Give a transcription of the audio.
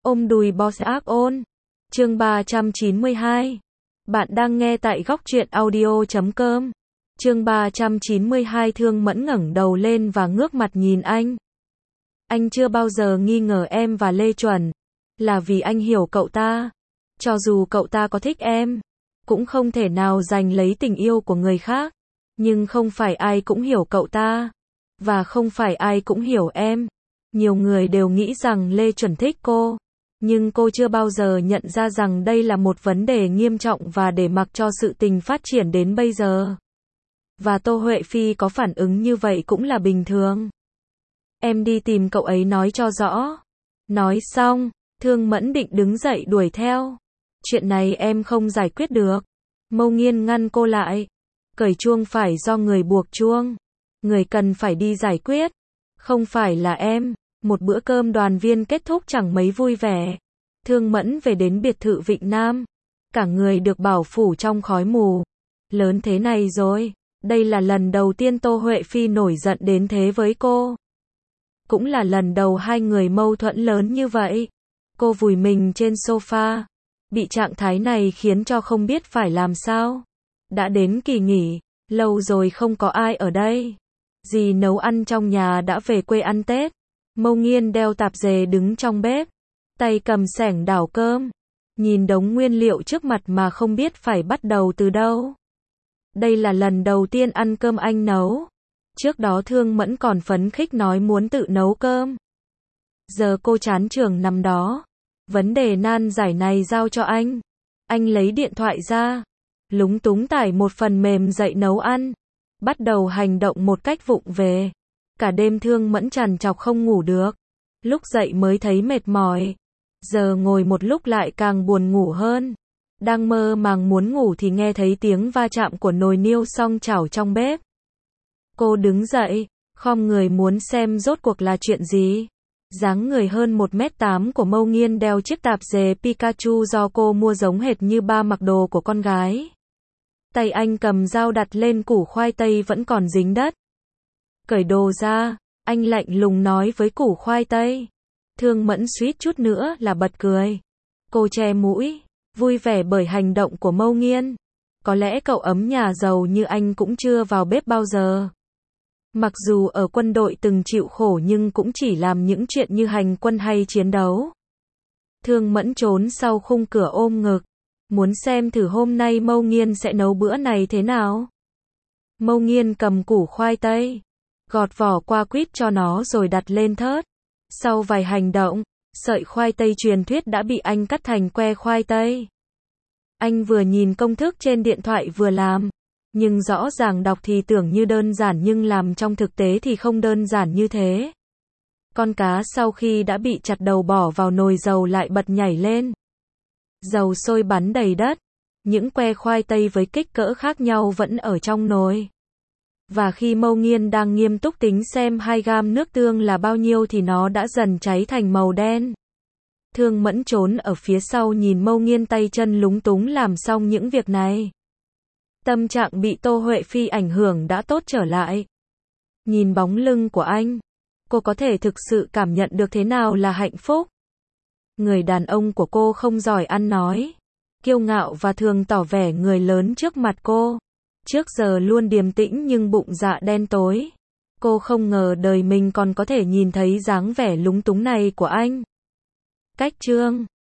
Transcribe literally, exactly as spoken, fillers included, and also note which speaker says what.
Speaker 1: Ôm đùi boss ác ôn. Chương ba trăm chín mươi hai. Bạn đang nghe tại góc truyện audio chấm com. Chương ba trăm chín mươi hai. Thương Mẫn ngẩng đầu lên và ngước mặt nhìn anh. Anh chưa bao giờ nghi ngờ em và Lê Chuẩn, là vì anh hiểu cậu ta. Cho dù cậu ta có thích em, cũng không thể nào giành lấy tình yêu của người khác. Nhưng không phải ai cũng hiểu cậu ta, và không phải ai cũng hiểu em. Nhiều người đều nghĩ rằng Lê Chuẩn thích cô, nhưng cô chưa bao giờ nhận ra rằng đây là một vấn đề nghiêm trọng và để mặc cho sự tình phát triển đến bây giờ. Và Tô Huệ Phi có phản ứng như vậy cũng là bình thường. Em đi tìm cậu ấy nói cho rõ. Nói xong, Thương Mẫn định đứng dậy đuổi theo. Chuyện này em không giải quyết được. Mâu Nghiên ngăn cô lại. Cởi chuông phải do người buộc chuông. Người cần phải đi giải quyết, không phải là em. Một bữa cơm đoàn viên kết thúc chẳng mấy vui vẻ. Thương Mẫn về đến biệt thự Vịnh Nam. Cả người được bảo phủ trong khói mù. Lớn thế này rồi. Đây là lần đầu tiên Tô Huệ Phi nổi giận đến thế với cô. Cũng là lần đầu hai người mâu thuẫn lớn như vậy. Cô vùi mình trên sofa. Bị trạng thái này khiến cho không biết phải làm sao. Đã đến kỳ nghỉ, lâu rồi không có ai ở đây. Dì nấu ăn trong nhà đã về quê ăn Tết. Mâu Nghiên đeo tạp dề đứng trong bếp, tay cầm xẻng đảo cơm, nhìn đống nguyên liệu trước mặt mà không biết phải bắt đầu từ đâu. Đây là lần đầu tiên ăn cơm anh nấu. Trước đó Thương Mẫn còn phấn khích nói muốn tự nấu cơm. Giờ cô chán trường nằm đó. Vấn đề nan giải này giao cho anh. Anh lấy điện thoại ra, lúng túng tải một phần mềm dạy nấu ăn, bắt đầu hành động một cách vụng về. Cả đêm Thương Mẫn trằn trọc không ngủ được. Lúc dậy mới thấy mệt mỏi. Giờ ngồi một lúc lại càng buồn ngủ hơn. Đang mơ màng muốn ngủ thì nghe thấy tiếng va chạm của nồi niêu song chảo trong bếp. Cô đứng dậy, khom người muốn xem rốt cuộc là chuyện gì. Dáng người hơn một mét tám của Mâu Nghiên đeo chiếc tạp dề Pikachu do cô mua giống hệt như ba mặc đồ của con gái. Tay anh cầm dao đặt lên củ khoai tây vẫn còn dính đất. Cởi đồ ra, anh lạnh lùng nói với củ khoai tây. Thương Mẫn suýt chút nữa là bật cười. Cô che mũi, vui vẻ bởi hành động của Mâu Nghiên. Có lẽ cậu ấm nhà giàu như anh cũng chưa vào bếp bao giờ. Mặc dù ở quân đội từng chịu khổ nhưng cũng chỉ làm những chuyện như hành quân hay chiến đấu. Thương Mẫn trốn sau khung cửa ôm ngực, muốn xem thử hôm nay Mâu Nghiên sẽ nấu bữa này thế nào. Mâu Nghiên cầm củ khoai tây, gọt vỏ qua quýt cho nó rồi đặt lên thớt. Sau vài hành động, sợi khoai tây truyền thuyết đã bị anh cắt thành que khoai tây. Anh vừa nhìn công thức trên điện thoại vừa làm. Nhưng rõ ràng đọc thì tưởng như đơn giản nhưng làm trong thực tế thì không đơn giản như thế. Con cá sau khi đã bị chặt đầu bỏ vào nồi dầu lại bật nhảy lên. Dầu sôi bắn đầy đất. Những que khoai tây với kích cỡ khác nhau vẫn ở trong nồi. Và khi Mâu Nghiên đang nghiêm túc tính xem hai gam nước tương là bao nhiêu thì nó đã dần cháy thành màu đen. Thương Mẫn trốn ở phía sau nhìn Mâu Nghiên tay chân lúng túng làm xong những việc này. Tâm trạng bị Tô Huệ Phi ảnh hưởng đã tốt trở lại. Nhìn bóng lưng của anh, cô có thể thực sự cảm nhận được thế nào là hạnh phúc. Người đàn ông của cô không giỏi ăn nói, kiêu ngạo và thường tỏ vẻ người lớn trước mặt cô. Trước giờ luôn điềm tĩnh nhưng bụng dạ đen tối. Cô không ngờ đời mình còn có thể nhìn thấy dáng vẻ lúng túng này của anh. Cách chương